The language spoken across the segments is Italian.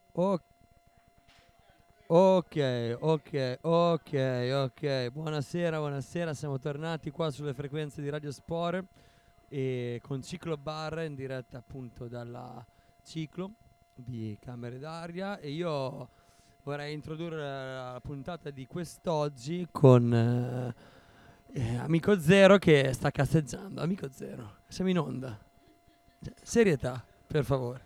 O- ok, ok, ok, ok. Buonasera, buonasera. Siamo tornati qua sulle frequenze di Radio Spore e con Ciclo Bar in diretta appunto dalla Ciclo di Camere d'Aria e io vorrei introdurre la puntata di quest'oggi con Amico Zero che sta casseggiando. Amico Zero, siamo in onda. Cioè, serietà, per favore.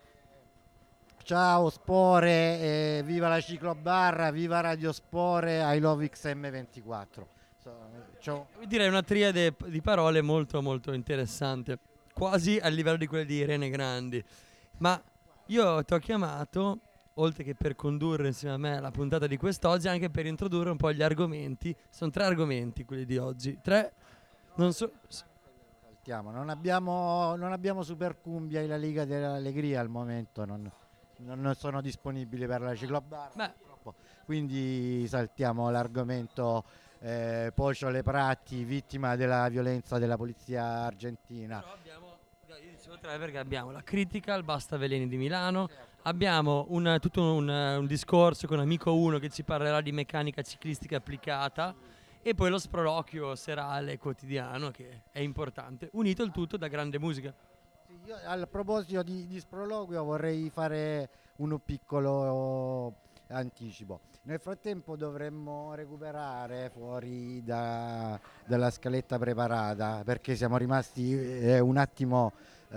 Ciao Spore, viva la Ciclobarra, viva Radio Spore, I love XM24. Ciao. Direi una triade di parole molto molto interessante, quasi al livello di quelle di Irene Grandi. Ma io ti ho chiamato, oltre che per condurre insieme a me la puntata di quest'oggi, anche per introdurre un po' gli argomenti. Sono tre argomenti quelli di oggi. Tre, non so... Saltiamo. Non abbiamo Super Cumbia e la Liga dell'Allegria al momento, non sono disponibili per la Ciclobarra. Beh, Quindi saltiamo l'argomento Pocio Lepratti, vittima della violenza della polizia argentina. però abbiamo, io dicevo tre perché abbiamo la critica al Basta Veleni di Milano, abbiamo tutto un discorso con Amico 1 che ci parlerà di meccanica ciclistica applicata e poi lo sproloquio serale quotidiano che è importante, unito il tutto da grande musica. Sì, io, a proposito di sproloquio vorrei fare un piccolo anticipo. Nel frattempo dovremmo recuperare fuori dalla scaletta preparata perché siamo rimasti un attimo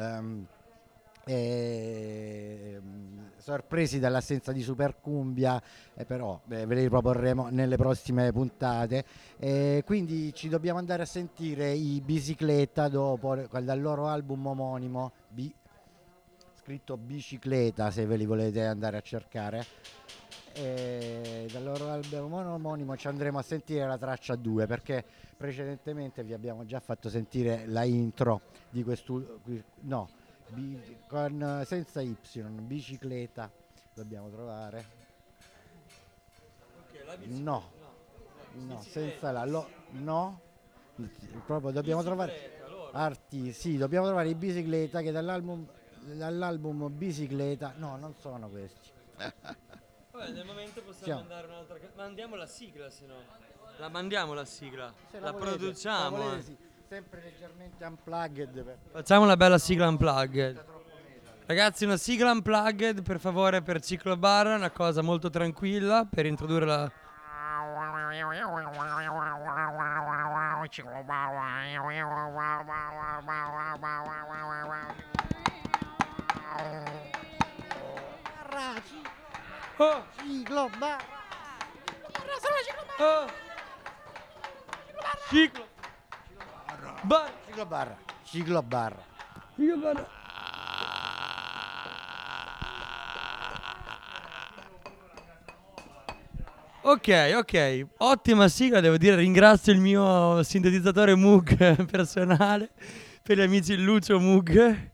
sorpresi dall'assenza di Supercumbia, però ve le riproporremo nelle prossime puntate. Quindi ci dobbiamo andare a sentire i Bicicletta dal loro album omonimo, scritto Bicicleta se ve li volete andare a cercare. Dal loro album omonimo ci andremo a sentire la traccia 2 perché precedentemente vi abbiamo già fatto sentire la intro di senza Y, Bicicleta dobbiamo trovare. No, senza no, proprio dobbiamo trovare dobbiamo trovare i Bicicleta che dall'album Bicicleta, no, non sono questi. Vabbè, nel momento possiamo Siamo. mandare un'altra. Mandiamo la sigla, se no. La mandiamo la sigla. Se La volete, produciamo. la volete, sì, sempre leggermente unplugged Facciamo una bella sigla unplugged. Ragazzi, una sigla unplugged, per favore, per Ciclo Bar, una cosa molto tranquilla per introdurre la. Oh, Ciclobarra. oh. Ciclo Bar. Ciclobarra. Ciclobarra. Ciclo Bar. Ok, ok, ottima sigla, devo dire, ringrazio il mio sintetizzatore Moog personale, per gli amici Lucio Moog,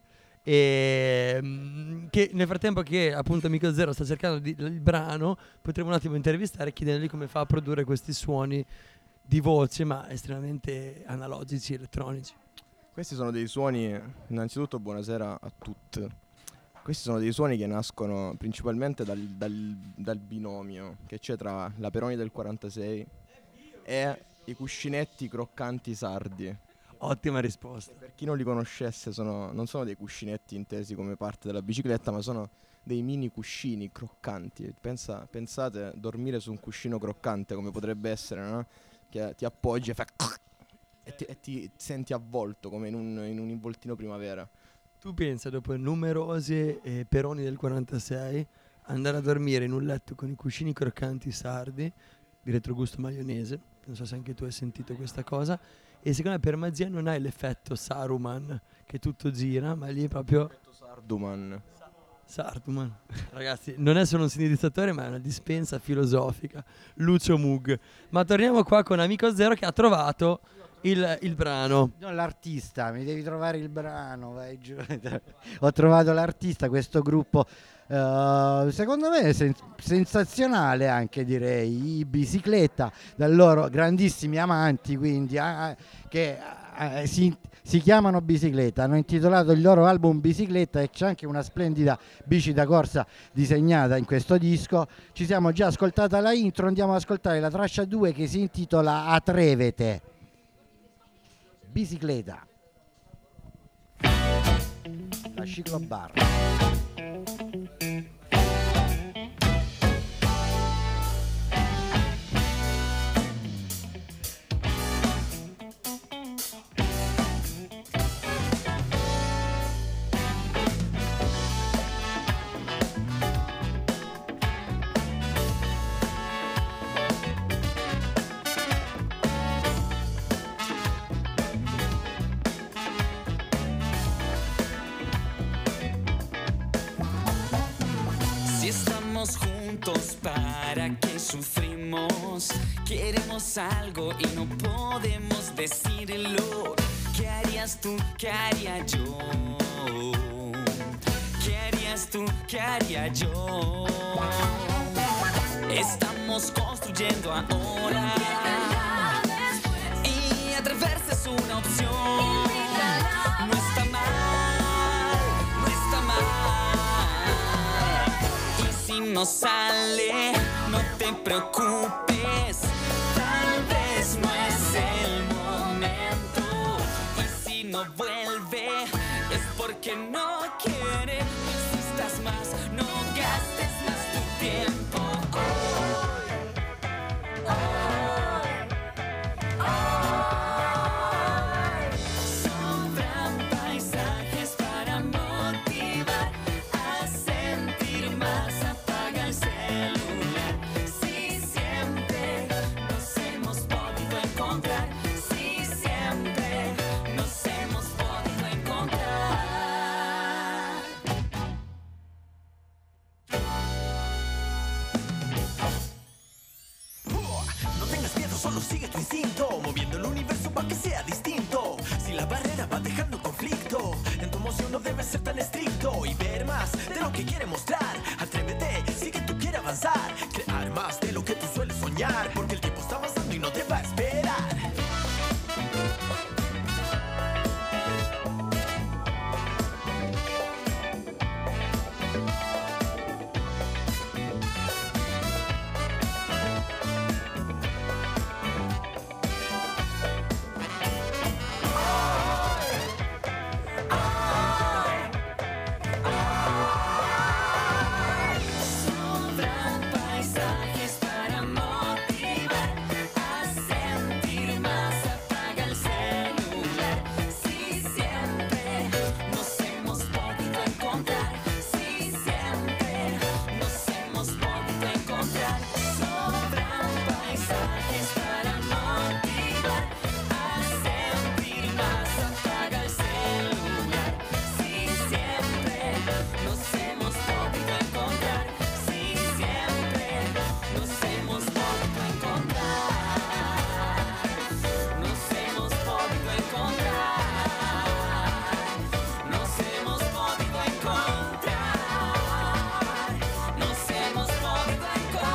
che nel frattempo che appunto Amico Zero sta cercando il brano, potremo un attimo intervistare e chiedergli come fa a produrre questi suoni di voce, ma estremamente analogici, elettronici. Questi sono dei suoni, innanzitutto buonasera a tutti. Questi sono dei suoni che nascono principalmente dal binomio che c'è tra la Peroni del 46 e i cuscinetti croccanti sardi. Ottima risposta. Per chi non li conoscesse, non sono dei cuscinetti intesi come parte della bicicletta, ma sono dei mini cuscini croccanti. Pensate, dormire su un cuscino croccante come potrebbe essere, no? Che ti appoggi e fa e ti senti avvolto come in un involtino primavera. Tu pensa, dopo numerose Peroni del 46, andare a dormire in un letto con i cuscini croccanti sardi, di retrogusto maionese, non so se anche tu hai sentito questa cosa, e secondo me per magia non hai l'effetto Saruman, che tutto gira, ma lì è proprio Sarduman. Sarduman. Ragazzi, non è solo un sintetizzatore, ma è una dispensa filosofica. Lucio Moog. Ma torniamo qua con Amico Zero che ha trovato il brano. No, l'artista, mi devi trovare il brano, vai giù. Ho trovato l'artista, questo gruppo secondo me sensazionale anche, direi, i Bicicletta, da loro grandissimi amanti, quindi che si chiamano Bicicletta, hanno intitolato il loro album Bicicletta e c'è anche una splendida bici da corsa disegnata in questo disco. Ci siamo già ascoltata la intro, andiamo ad ascoltare la traccia 2 che si intitola Atrevete. Bicicletta, la Ciclo Bar. Juntos, ¿para qué sufrimos? Queremos algo y no podemos decirlo. ¿Qué harías tú? ¿Qué haría yo? ¿Qué harías tú? ¿Qué haría yo? Estamos construyendo ahora y atreverse es una opción. No está mal, no está mal. Y si no sale, no te preocupes, tal vez no es el momento. Y si no vuelve, es porque no quiere. No insistas más, no gastes más tu tiempo. Sobran paisajes para motivar a sentir más. Apaga el celular. Si siempre nos hemos podido encontrar, si siempre nos hemos podido encontrar. No tengas miedo, solo sigue tu instinto, moviendo el universo para que sea distinto. Si la barrera va dejando conflicto, en tu emoción no debes ser tan estricto y ver más de lo que quiere mostrar. Atrévete, si que tú quieres avanzar, crear más de lo que tú sueles soñar, porque el tiempo está avanzando y no te va a esperar. Sobran paisajes para motivar a sentir más. Apaga el celular. Si siempre nos hemos podido encontrar, si siempre nos hemos podido encontrar. Sobran paisajes para motivar a sentir más. Apaga el celular. Si siempre nos hemos podido encontrar, si siempre nos hemos podido encontrar, nos hemos podido encontrar, nos hemos podido encontrar, nos hemos podido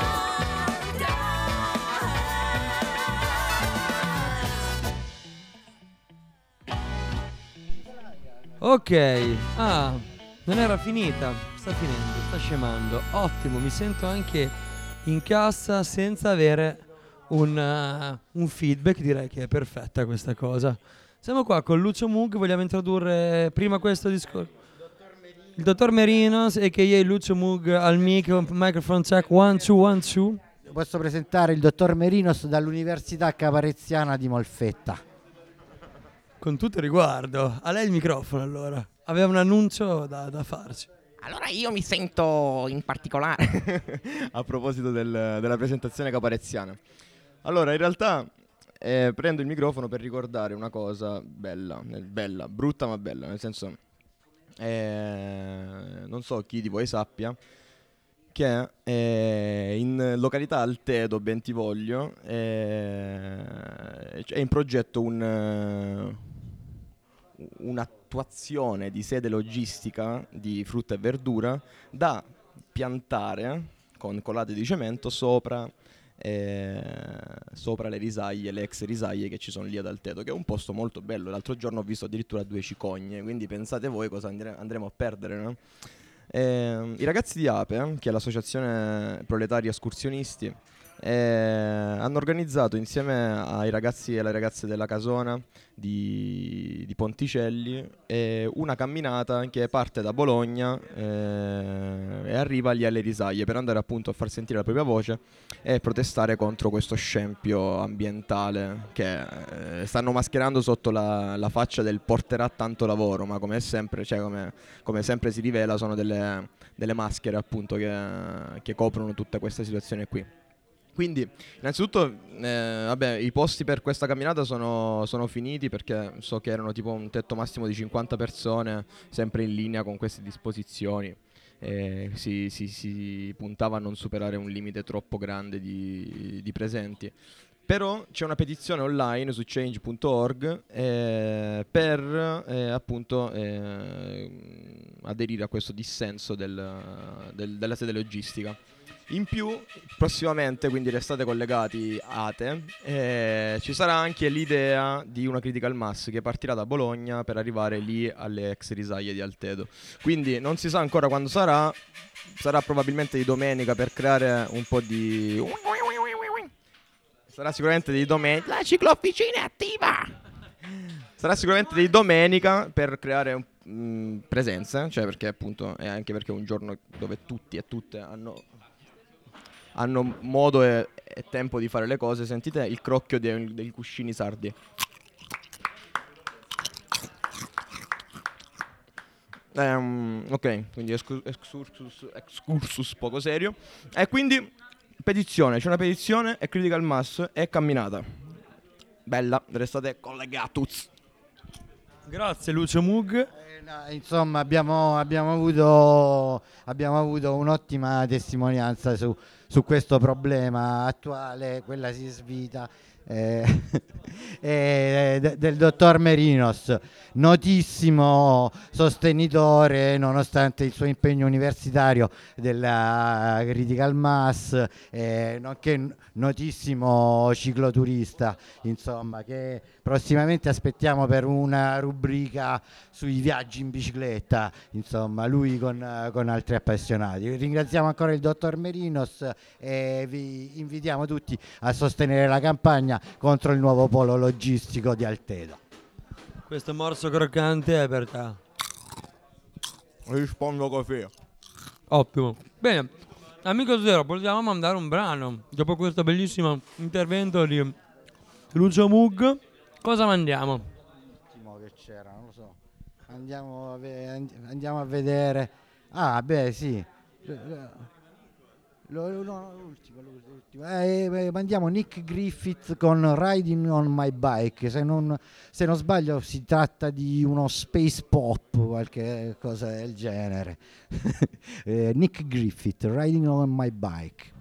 encontrar. Ok, non era finita, sta finendo, sta scemando. Ottimo, mi sento anche in cassa senza avere un feedback, direi che è perfetta questa cosa. Siamo qua con Lucio Mug, vogliamo introdurre prima questo discorso. Il dottor Merinos, a.k.a. Lucio Mug al microphone check 1 2 1 2. Posso presentare il dottor Merinos dall'Università Capareziana di Molfetta. Con tutto riguardo, a lei il microfono allora. Aveva un annuncio da farci. Allora io mi sento in particolare A proposito della presentazione capareziana. Allora, in realtà prendo il microfono per ricordare una cosa bella, brutta ma bella, nel senso, non so chi di voi sappia, che in località Altedo, Bentivoglio, è in progetto un'attuazione di sede logistica di frutta e verdura da piantare con colate di cemento sopra sopra le risaie, le ex risaie che ci sono lì ad Altedo, che è un posto molto bello. L'altro giorno ho visto addirittura 2 cicogne, quindi pensate voi cosa andremo a perdere, no? I ragazzi di APE, che è l'associazione proletaria escursionisti, hanno organizzato insieme ai ragazzi e alle ragazze della Casona di Ponticelli una camminata che parte da Bologna e arriva lì alle risaie per andare appunto a far sentire la propria voce e protestare contro questo scempio ambientale che stanno mascherando sotto la faccia del porterà tanto lavoro, ma come sempre, come sempre si rivela, sono delle maschere appunto che coprono tutta questa situazione qui. Quindi innanzitutto i posti per questa camminata sono finiti, perché so che erano tipo un tetto massimo di 50 persone, sempre in linea con queste disposizioni. Si puntava a non superare un limite troppo grande di presenti. Però c'è una petizione online su change.org per appunto aderire a questo dissenso della sede logistica. In più, prossimamente, quindi restate collegati ATE, ci sarà anche l'idea di una critical mass che partirà da Bologna per arrivare lì alle ex risaie di Altedo. Quindi non si sa ancora quando sarà probabilmente di domenica per creare un po' di... Sarà sicuramente di domenica... La ciclofficina è attiva! Sarà sicuramente di domenica per creare presenze, cioè perché appunto è anche perché è un giorno dove tutti e tutte hanno modo e tempo di fare le cose. Sentite il crocchio dei cuscini sardi. Ok, quindi excursus poco serio. E quindi petizione, c'è una petizione e critical mass e camminata. Bella, restate collegati. Grazie Lucio Mug. Insomma abbiamo avuto un'ottima testimonianza su questo problema attuale, quella si svita del dottor Merinos, notissimo sostenitore, nonostante il suo impegno universitario, della critical mass, nonché notissimo cicloturista, insomma, che prossimamente aspettiamo per una rubrica sui viaggi in bicicletta, insomma, lui con altri appassionati. Ringraziamo ancora il dottor Merinos e vi invitiamo tutti a sostenere la campagna contro il nuovo polo logistico di Altedo. Questo morso croccante è per te. Rispondo così. Ottimo. Bene, amico Zero, vogliamo mandare un brano dopo questo bellissimo intervento di Lucio Mug. Cosa mandiamo? L'ultimo che c'era, non lo so. Andiamo a vedere. Ah, beh, sì. L'ultimo. Mandiamo Nick Griffith con Riding on My Bike. Se non sbaglio si tratta di uno space pop, qualche cosa del genere. Nick Griffith, Riding on My Bike.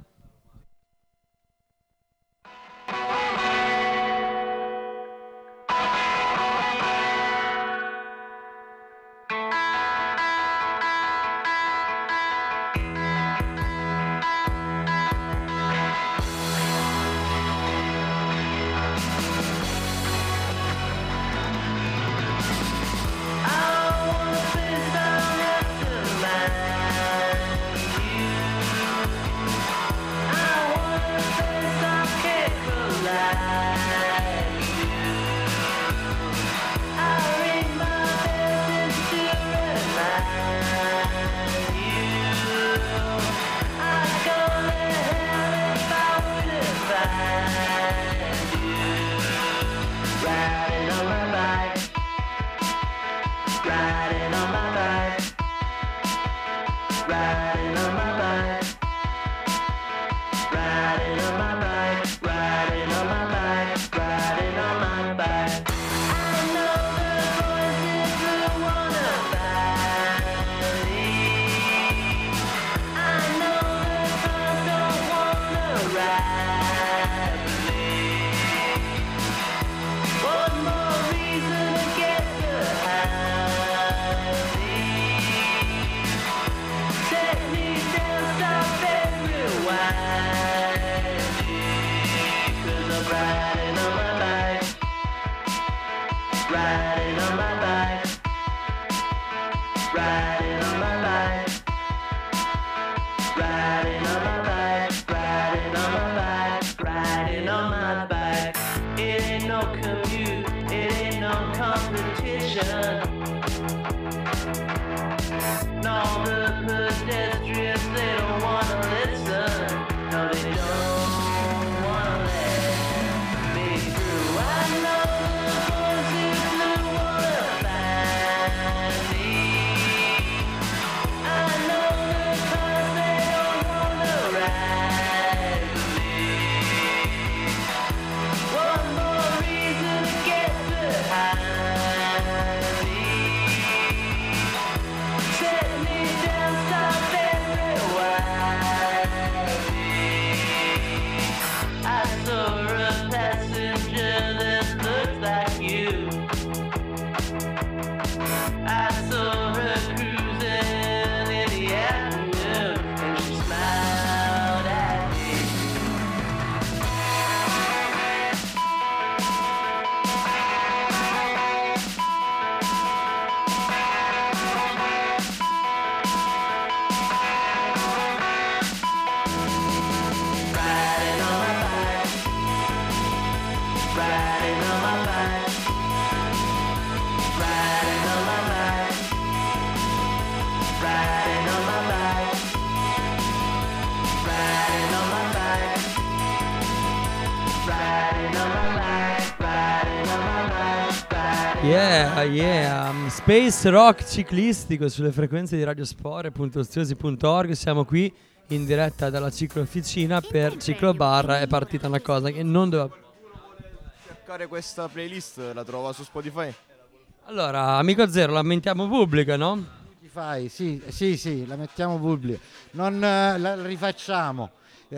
Yeah, Space Rock ciclistico sulle frequenze di radiosport.oziosi.org. Siamo qui in diretta dalla Ciclo Officina per Ciclo Bar. È partita una cosa che non doveva... Cercare questa playlist, la trova su Spotify? Allora, amico Zero, la mettiamo pubblica, no? Ti fai? Sì, la mettiamo pubblica. Non la rifacciamo.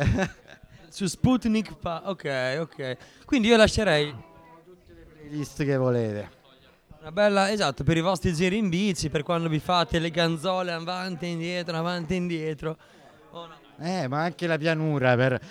Su Sputnik ok. Quindi io lascerei Playlist che volete. una bella, esatto, per i vostri giri in bici, per quando vi fate le ganzole avanti e indietro. Oh, no. Ma anche la pianura per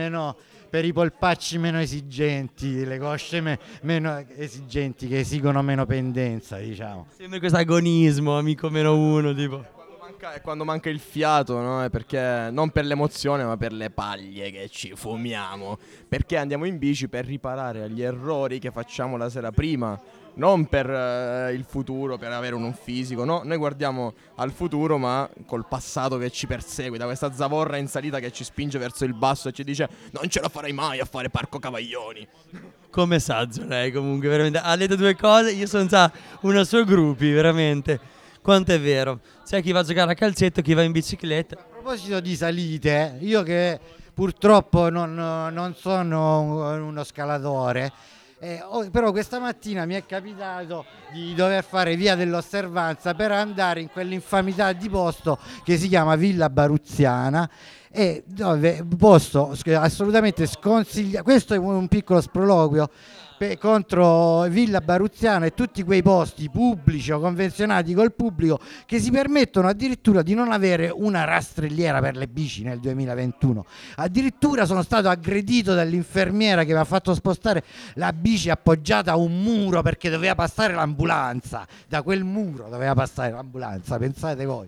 i polpacci meno esigenti, le cosce meno esigenti, che esigono meno pendenza, diciamo. Sembra questo agonismo, amico meno uno, tipo. Quando manca il fiato, no? È perché non per l'emozione, ma per le paglie che ci fumiamo. Perché andiamo in bici per riparare agli errori che facciamo la sera prima, non per il futuro, per avere un fisico. No, noi guardiamo al futuro, ma col passato che ci perseguita, questa zavorra in salita che ci spinge verso il basso e ci dice: non ce la farai mai a fare Parco Cavaglioni. Come saggio lei, comunque, veramente. Ha detto due cose, io sono già una sua gruppi, veramente. Quanto è vero. C'è chi va a giocare a calcetto, chi va in bicicletta. A proposito di salite, io che purtroppo non sono uno scalatore, però questa mattina mi è capitato di dover fare via dell'Osservanza per andare in quell'infamità di posto che si chiama Villa Baruzziana, e dove posto assolutamente sconsigliato. Questo è un piccolo sproloquio contro Villa Baruzziana e tutti quei posti pubblici o convenzionati col pubblico che si permettono addirittura di non avere una rastrelliera per le bici nel 2021. Addirittura sono stato aggredito dall'infermiera che mi ha fatto spostare la bici appoggiata a un muro perché doveva passare l'ambulanza. Da quel muro doveva passare l'ambulanza, pensate voi.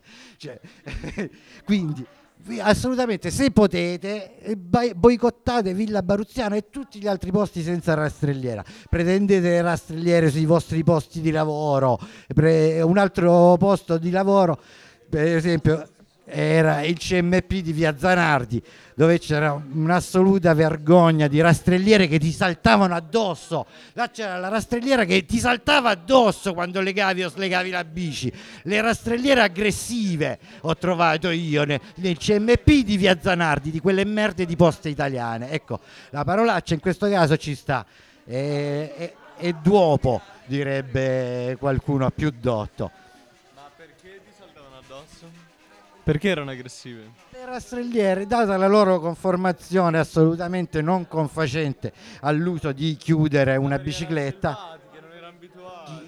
Quindi assolutamente, se potete, boicottate Villa Baruzziana e tutti gli altri posti senza rastrelliera. Pretendete le rastrelliere sui vostri posti di lavoro. Un altro posto di lavoro, per esempio, era il CMP di Via Zanardi, dove c'era un'assoluta vergogna di rastrelliere che ti saltavano addosso. Là c'era la rastrelliera che ti saltava addosso quando legavi o slegavi la bici. Le rastrelliere aggressive ho trovato io nel CMP di Via Zanardi, di quelle merde di Poste Italiane. Ecco, la parolaccia in questo caso ci sta. E duopo, direbbe qualcuno più dotto. Ma perché ti saltavano addosso? Perché erano aggressive? Le rastrelliere, data la loro conformazione assolutamente non confacente all'uso di chiudere una bicicletta, Che non erano abituati.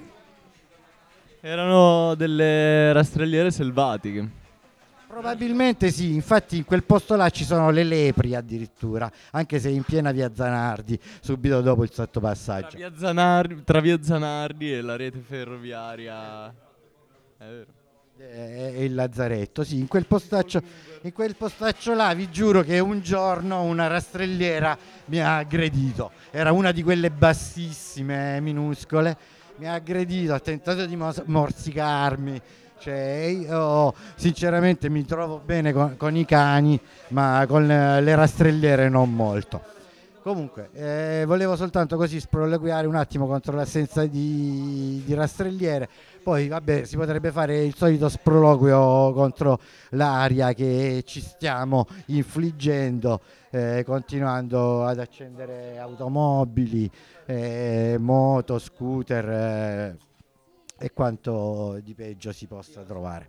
Erano delle rastrelliere selvatiche. probabilmente sì, infatti in quel posto là ci sono le lepri addirittura, anche se in piena Via Zanardi, subito dopo il sottopassaggio. Tra via Zanardi e la rete ferroviaria. È vero. E il lazzaretto, sì, in quel postaccio là vi giuro che un giorno una rastrelliera mi ha aggredito. Era una di quelle bassissime, minuscole, mi ha aggredito, ha tentato di morsicarmi. Io sinceramente mi trovo bene con i cani, ma con le rastrelliere non molto. Comunque, volevo soltanto così sproloquiare un attimo contro l'assenza di rastrelliere. Poi, vabbè, si potrebbe fare il solito sproloquio contro l'aria che ci stiamo infliggendo, continuando ad accendere automobili, moto, scooter e quanto di peggio si possa trovare.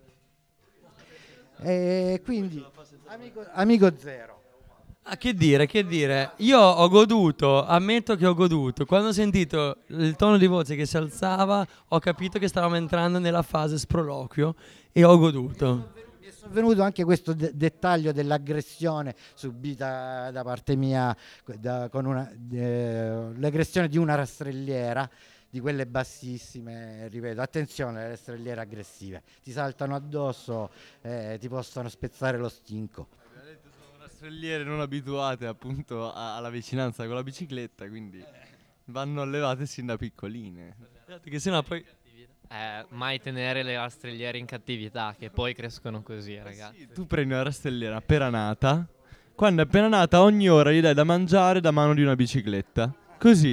Quindi, amico Zero. Ah, che dire? Io ho goduto, ammetto che ho goduto. Quando ho sentito il tono di voce che si alzava, ho capito che stavamo entrando nella fase sproloquio e ho goduto. Mi è sovvenuto anche questo dettaglio dell'aggressione subita da parte mia, con l'aggressione di una rastrelliera, di quelle bassissime, ripeto, attenzione alle rastrelliere aggressive, ti saltano addosso, ti possono spezzare lo stinco. Rastrelliere non abituate appunto alla vicinanza con la bicicletta, quindi vanno allevate sin da piccoline. Che sennò poi... mai tenere le rastrelliere in cattività, che poi crescono così, ragazzi. Sì, tu prendi una rastrelliera appena nata, quando è appena nata ogni ora gli dai da mangiare da mano di una bicicletta, così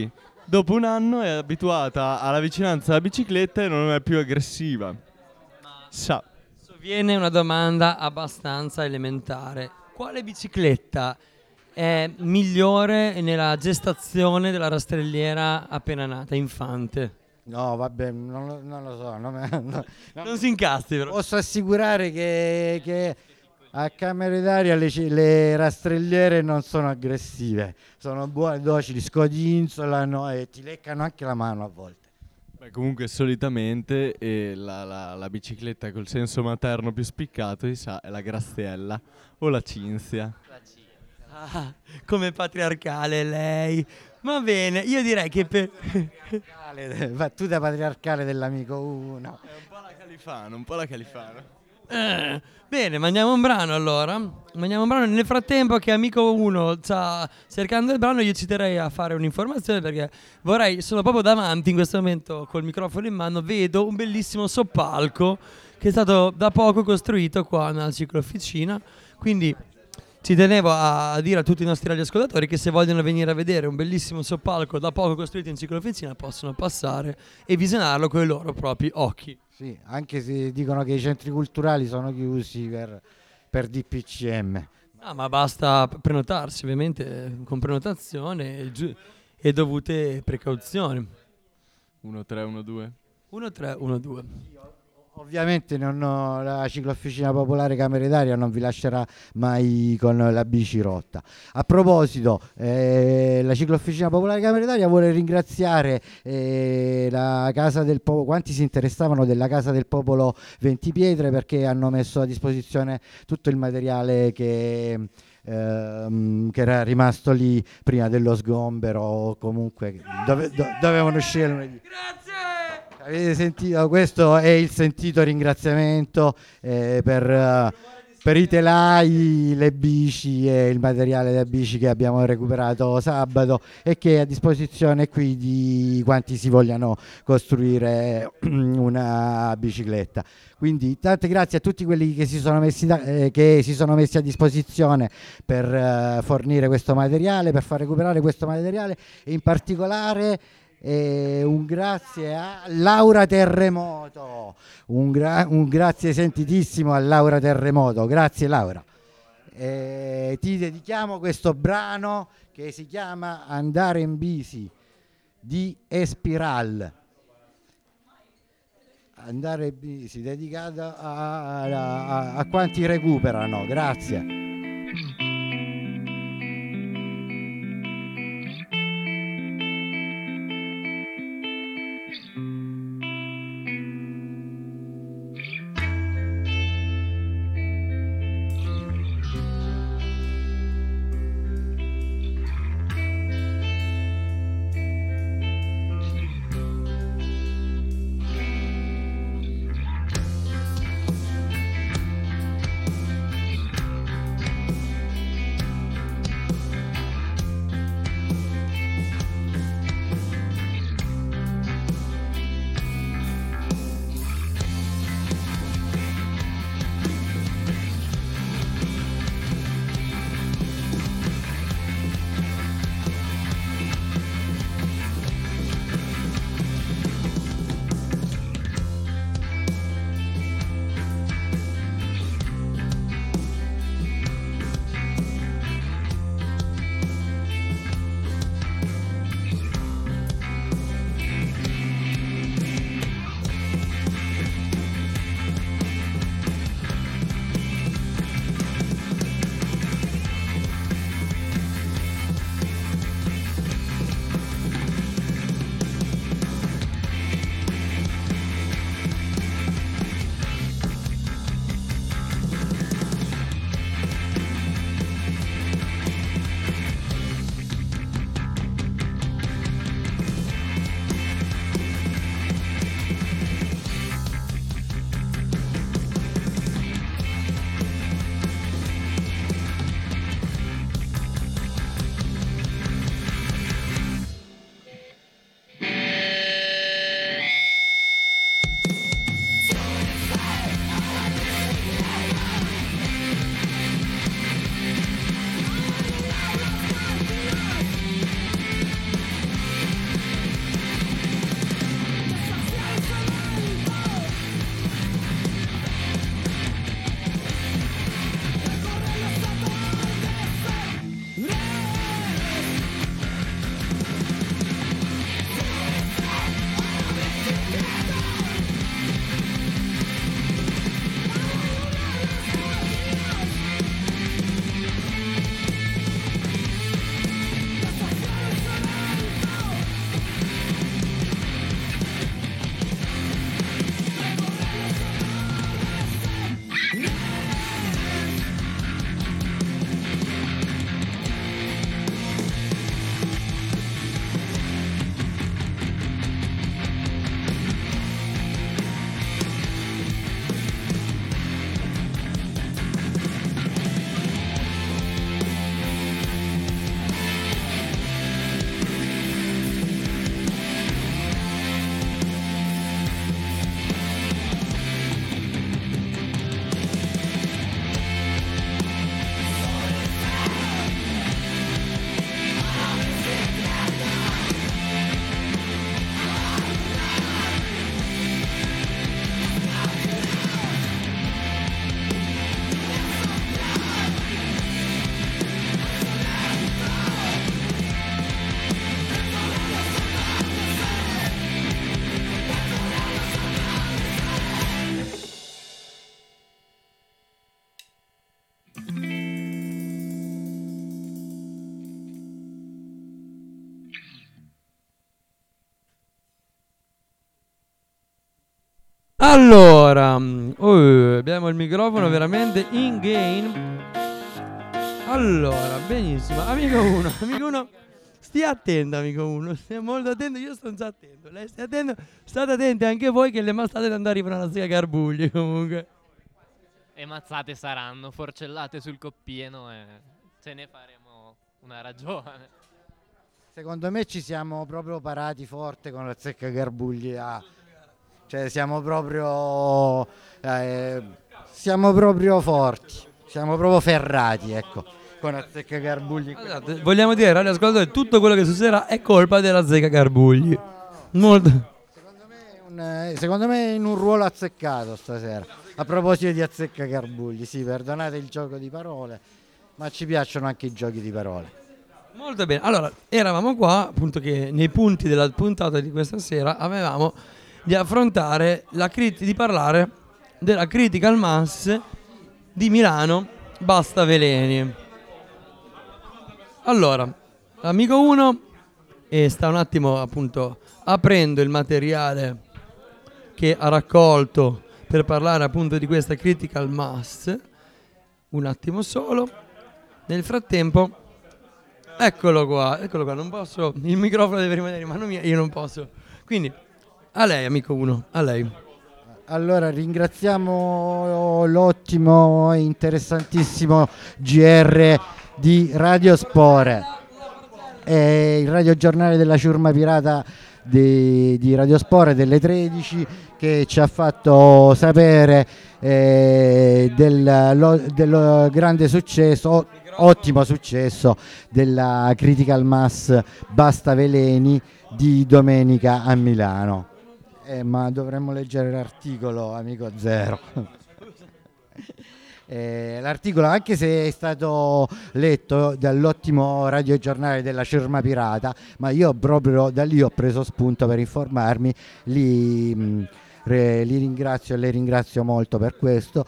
dopo un anno è abituata alla vicinanza della bicicletta e non è più aggressiva. Sa. Viene una domanda abbastanza elementare. Quale bicicletta è migliore nella gestazione della rastrelliera appena nata, infante? No, vabbè, non lo so. Non si incazzi, però. Posso assicurare che a Camere d'Aria le rastrelliere non sono aggressive, sono buone, docili, scodinzolano e ti leccano anche la mano a volte. Beh, comunque solitamente la bicicletta col senso materno più spiccato si sa è la Graziella o la Cinzia. Ah, come patriarcale lei. Va bene, io direi che per... Battuta patriarcale dell'amico 1. È un po' la Califano. Bene, mandiamo un brano allora. Mandiamo un brano. Nel frattempo che amico 1 sta cercando il brano, io ci terrei a fare un'informazione perché sono proprio davanti in questo momento col microfono in mano, vedo un bellissimo soppalco che è stato da poco costruito qua nella ciclofficina, quindi ci tenevo a dire a tutti i nostri radioascoltatori che se vogliono venire a vedere un bellissimo soppalco da poco costruito in ciclofficina possono passare e visionarlo con i loro propri occhi. Sì, anche se dicono che i centri culturali sono chiusi per DPCM. Ah, ma basta prenotarsi, ovviamente, con prenotazione e dovute precauzioni. 1312. 1312. Ovviamente la ciclofficina popolare Camere d'Aria non vi lascerà mai con la bici rotta. A proposito, la ciclofficina popolare Camere d'Aria vuole ringraziare la Casa del Popolo, quanti si interessavano della Casa del Popolo 20 Pietre, perché hanno messo a disposizione tutto il materiale che era rimasto lì prima dello sgombero, o comunque dovevano uscire lunedì. Grazie! Avete sentito? Questo è il sentito ringraziamento per i telai, le bici e il materiale da bici che abbiamo recuperato sabato e che è a disposizione qui di quanti si vogliano costruire una bicicletta. Quindi tante grazie a tutti quelli che si sono messi a disposizione per fornire questo materiale, per far recuperare questo materiale, e in particolare un grazie a Laura Terremoto, un grazie sentitissimo a Laura Terremoto. Grazie Laura. Ti dedichiamo questo brano che si chiama Andare in bici di Espiral. Andare in bici, dedicato a quanti recuperano. Grazie. Allora, abbiamo il microfono veramente in game. Allora, benissimo. Amico 1, stia attento, amico 1. Stia molto attento, io sto già attento. Lei stia attento, state attenti anche voi che le mazzate da andare arrivano alla Zecca Garbugli comunque. E mazzate saranno, forcellate sul coppieno e ce ne faremo una ragione. Secondo me ci siamo proprio parati forte con la Zecca Garbugli. Cioè siamo proprio forti, siamo proprio ferrati, ecco, con la Zecca Garbugli. Esatto, vogliamo dire alle ascoltatori tutto quello che succederà è colpa della Zecca Garbugli. Molto. Secondo me è in un ruolo azzeccato stasera. A proposito di Azzecca Garbugli, sì, perdonate il gioco di parole, ma ci piacciono anche i giochi di parole. Molto bene, allora eravamo qua appunto che nei punti della puntata di questa sera avevamo di affrontare di parlare della Critical Mass di Milano Basta Veleni. Allora, l'amico 1 sta un attimo appunto aprendo il materiale che ha raccolto per parlare appunto di questa Critical Mass. Un attimo solo. Nel frattempo, eccolo qua, non posso, il microfono deve rimanere in mano mia, io non posso. Quindi, a lei amico 1, a lei. Allora ringraziamo l'ottimo e interessantissimo GR di Radiospore, il radiogiornale della ciurma pirata di Radiospore delle 13, che ci ha fatto sapere del grande successo, ottimo successo della Critical Mass Basta Veleni di domenica a Milano. Ma dovremmo leggere l'articolo, amico Zero. L'articolo, anche se è stato letto dall'ottimo radiogiornale della ciurma pirata, ma io proprio da lì ho preso spunto per informarmi, li ringrazio e le ringrazio molto per questo,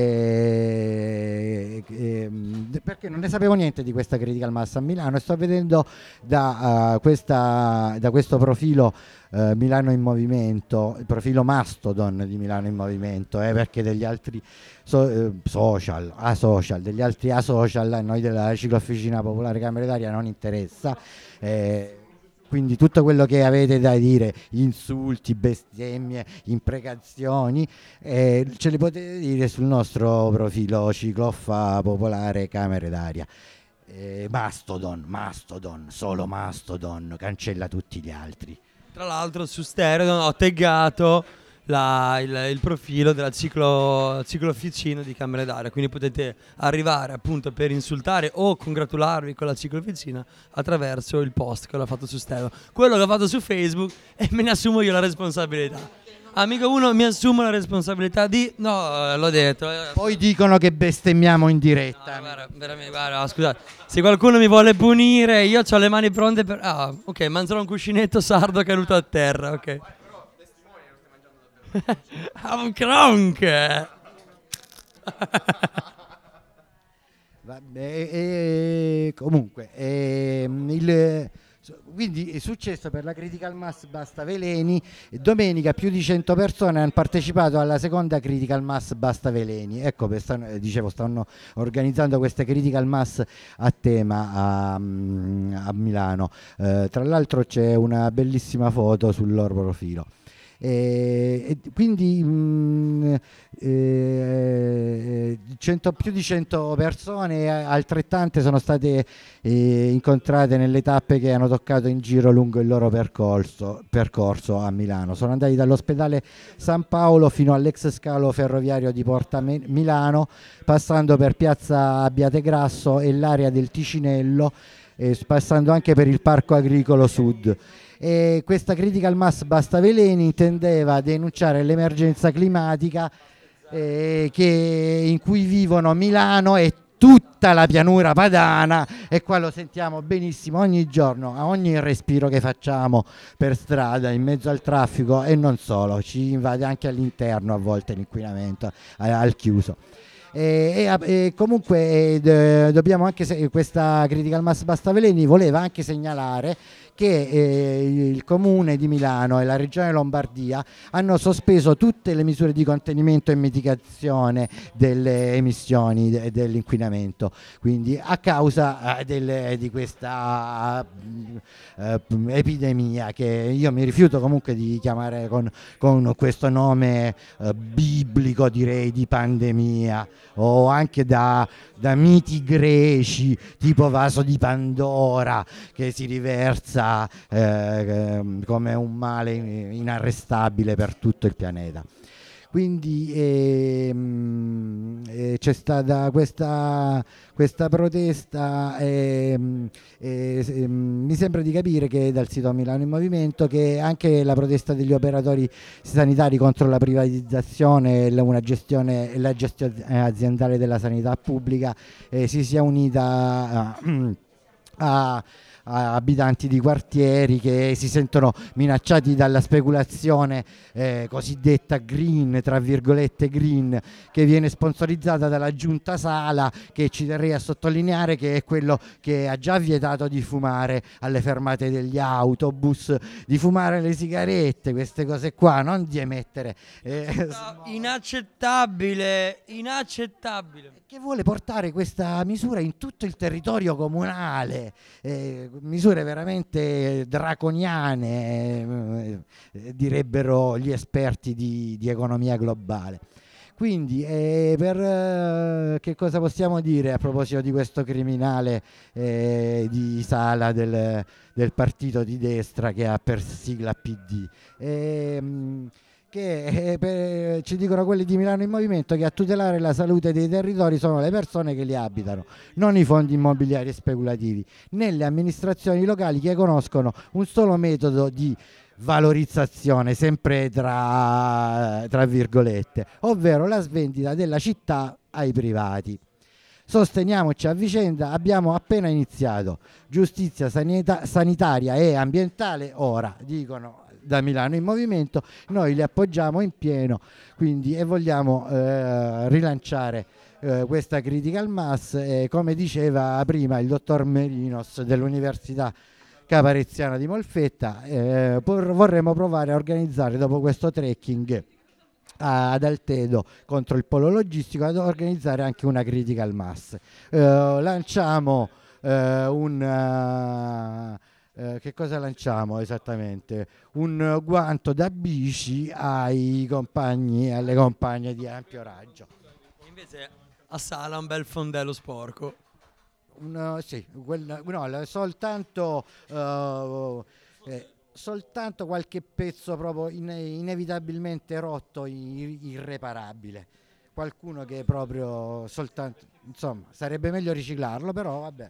perché non ne sapevo niente di questa Critical Mass a Milano e sto vedendo da questo profilo Milano in Movimento, il profilo Mastodon di Milano in Movimento, perché degli altri social, degli altri asocial a noi della Ciclofficina Popolare Camere d'Aria non interessa, quindi tutto quello che avete da dire, insulti, bestemmie, imprecazioni, ce li potete dire sul nostro profilo Cicloffa Popolare Camere d'Aria. Mastodon, solo Mastodon, cancella tutti gli altri. Tra l'altro su Stereo ho taggato il profilo della ciclofficina di Camere d'Aria, quindi potete arrivare appunto per insultare o congratularvi con la ciclofficina attraverso il post che l'ho fatto su Stereo. Quello che ho fatto su Facebook e me ne assumo io la responsabilità. Amico 1, mi assumo la responsabilità di... No, l'ho detto. Poi dicono che bestemmiamo in diretta. No, guarda, scusate. Se qualcuno mi vuole punire, io ho le mani pronte per... ok, mangerò un cuscinetto sardo caduto a terra, ok. Un cronk! Comunque, quindi è successo per la Critical Mass Basta Veleni. Domenica più di 100 persone hanno partecipato alla seconda Critical Mass Basta Veleni. Ecco, stanno organizzando queste Critical Mass a tema a Milano. Tra l'altro c'è una bellissima foto sul loro profilo. Quindi più di 100 persone, altrettante sono state incontrate nelle tappe che hanno toccato in giro lungo il loro percorso a Milano. Sono andati dall'ospedale San Paolo fino all'ex scalo ferroviario di Porta Milano, passando per piazza Abbiategrasso e l'area del Ticinello, passando anche per il Parco Agricolo Sud. E questa Critical Mass Basta Veleni intendeva denunciare l'emergenza climatica in cui vivono Milano e tutta la pianura padana, e qua lo sentiamo benissimo ogni giorno, a ogni respiro che facciamo per strada in mezzo al traffico, e non solo, ci invade anche all'interno a volte l'inquinamento al chiuso. E comunque dobbiamo anche questa Critical Mass Bastaveleni voleva anche segnalare che il Comune di Milano e la Regione Lombardia hanno sospeso tutte le misure di contenimento e mitigazione delle emissioni dell'inquinamento, quindi a causa di questa epidemia, che io mi rifiuto comunque di chiamare con questo nome biblico, direi, di pandemia, o anche da miti greci tipo vaso di Pandora che si riversa come un male inarrestabile per tutto il pianeta. Quindi c'è stata questa protesta, mi sembra di capire che dal sito Milano in Movimento che anche la protesta degli operatori sanitari contro la privatizzazione e la gestione aziendale della sanità pubblica si sia unita a abitanti di quartieri che si sentono minacciati dalla speculazione cosiddetta green, tra virgolette green, che viene sponsorizzata dalla Giunta Sala, che ci terrei a sottolineare che è quello che ha già vietato di fumare alle fermate degli autobus, di fumare le sigarette, queste cose qua, non di emettere inaccettabile, che vuole portare questa misura in tutto il territorio comunale, misure veramente draconiane, direbbero gli esperti di economia globale. Quindi che cosa possiamo dire a proposito di questo criminale di Sala del partito di destra che ha per sigla PD? Ci dicono quelli di Milano in Movimento che a tutelare la salute dei territori sono le persone che li abitano, non i fondi immobiliari speculativi, né le amministrazioni locali che conoscono un solo metodo di valorizzazione, sempre tra virgolette, ovvero la svendita della città ai privati. Sosteniamoci a vicenda, abbiamo appena iniziato. Giustizia sanitaria e ambientale ora, dicono da Milano in Movimento, noi li appoggiamo in pieno, quindi, e vogliamo rilanciare questa Critical Mass, come diceva prima il dottor Merinos dell'Università Capariziana di Molfetta, vorremmo provare a organizzare, dopo questo trekking ad Altedo contro il polo logistico, ad organizzare anche una Critical Mass. Lanciamo che cosa lanciamo esattamente? Un guanto da bici ai compagni e alle compagne di ampio raggio. Invece a Sala un bel fondello sporco. Soltanto qualche pezzo proprio inevitabilmente rotto, irreparabile. Qualcuno che proprio soltanto, insomma, sarebbe meglio riciclarlo, però vabbè.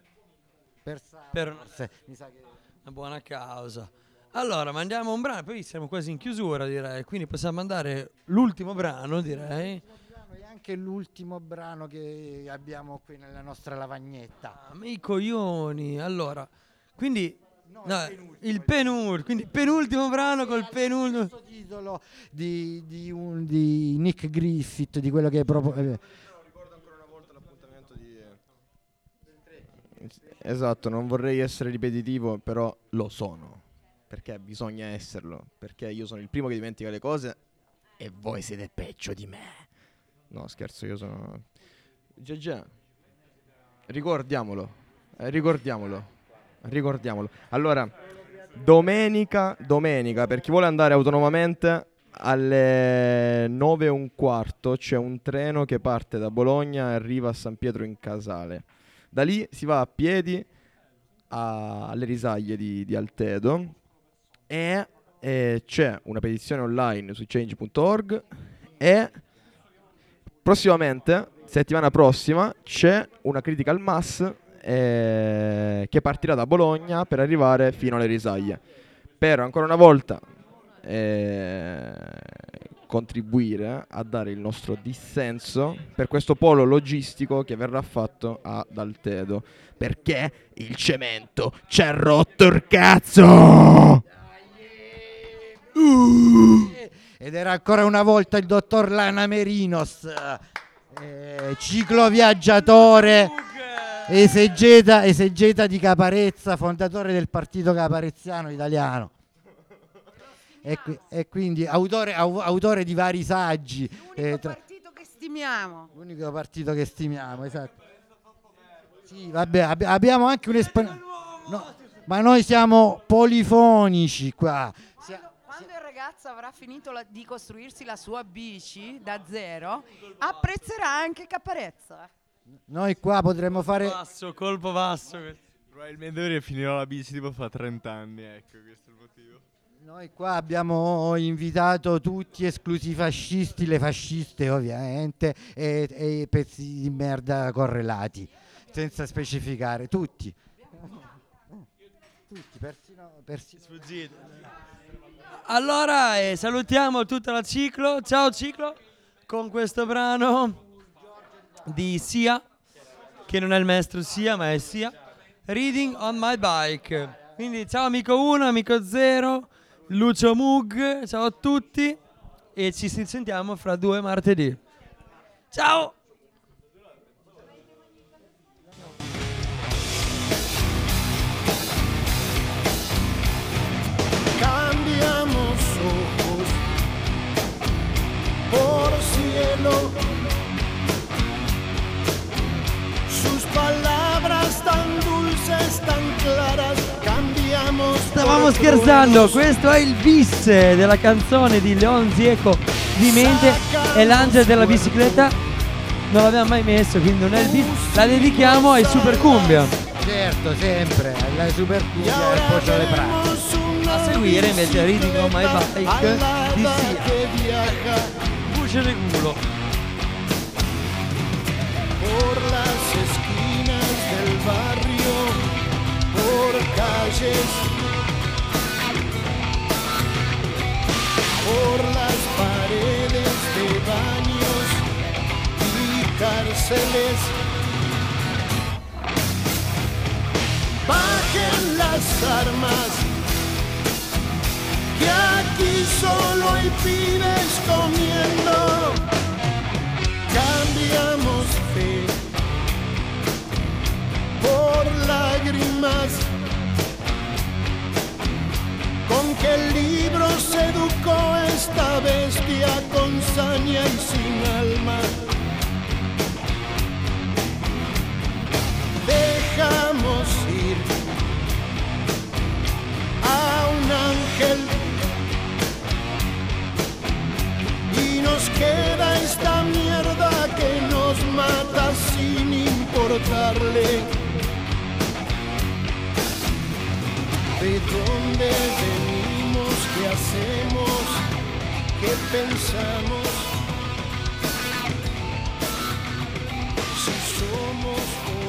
Mi sa che una buona causa. Allora, mandiamo un brano, poi siamo quasi in chiusura, direi, quindi possiamo mandare l'ultimo brano, direi. E anche l'ultimo brano che abbiamo qui nella nostra lavagnetta. I coglioni. Allora, quindi il penultimo brano col penultimo titolo di Nick Griffith, di quello che è proprio ricordo ancora una volta l'appuntamento di esatto, non vorrei essere ripetitivo, però lo sono, perché bisogna esserlo, perché io sono il primo che dimentica le cose e voi siete peggio di me. No, scherzo, io sono GG. Ricordiamolo. Allora, domenica, per chi vuole andare autonomamente, alle 9:15 c'è un treno che parte da Bologna e arriva a San Pietro in Casale. Da lì si va a piedi alle Risaglie di Altedo e c'è una petizione online su change.org e prossimamente, settimana prossima, c'è una Critical Mass che partirà da Bologna per arrivare fino alle Risaglie, per ancora una volta contribuire a dare il nostro dissenso per questo polo logistico che verrà fatto ad Altedo, perché il cemento ci ha rotto il cazzo. Ed era ancora una volta il dottor Lana Merinos. cicloviaggiatore, esegeta di Caparezza, fondatore del partito capareziano italiano. E quindi autore di vari saggi. L'unico partito che stimiamo. L'unico partito che stimiamo, esatto. Sì, vabbè, abbiamo anche no, ma noi siamo polifonici qua. Quando il ragazzo avrà finito di costruirsi la sua bici da zero, apprezzerà anche Caparezza. Noi qua potremmo fare Colpo basso. Probabilmente ora finirò la bici tipo fra 30 anni, ecco, questo è il motivo. Noi qua abbiamo invitato tutti esclusi fascisti, le fasciste ovviamente, e i pezzi di merda correlati, senza specificare, tutti. Tutti, persino Sfuggite. Allora salutiamo tutta la Ciclo. Ciao Ciclo, con questo brano di Sia, che non è il maestro Sia ma è Sia, Reading on My Bike. Quindi ciao amico 1, amico 0, Lucio Mug, ciao a tutti e ci sentiamo fra 2 martedì. Ciao! Cambiamos ojos por cielo, sus palabras tan dulces, tan claras, cambiamos. Stavamo scherzando, questo è il bis della canzone di Leon Gieco di Mente e l'angelo della bicicletta. Non l'abbiamo mai messo, quindi non è il bis. La dedichiamo ai Super Cumbia. Certo, sempre, alla Super Cumbia e al Poggio alle Prate. A seguire invece Reading on My Bike di Sia. Buce di culo. Por las esquinas del barrio, por calles, por las paredes de baños y cárceles. Bajen las armas, que aquí solo hay pibes comiendo. Cambiamos fe por lágrimas, con que el libro se educó esta bestia con saña y sin alma. Dejamos ir a un ángel y nos queda esta mierda que nos mata sin importarle de dónde venimos, qué hacemos, qué pensamos, si somos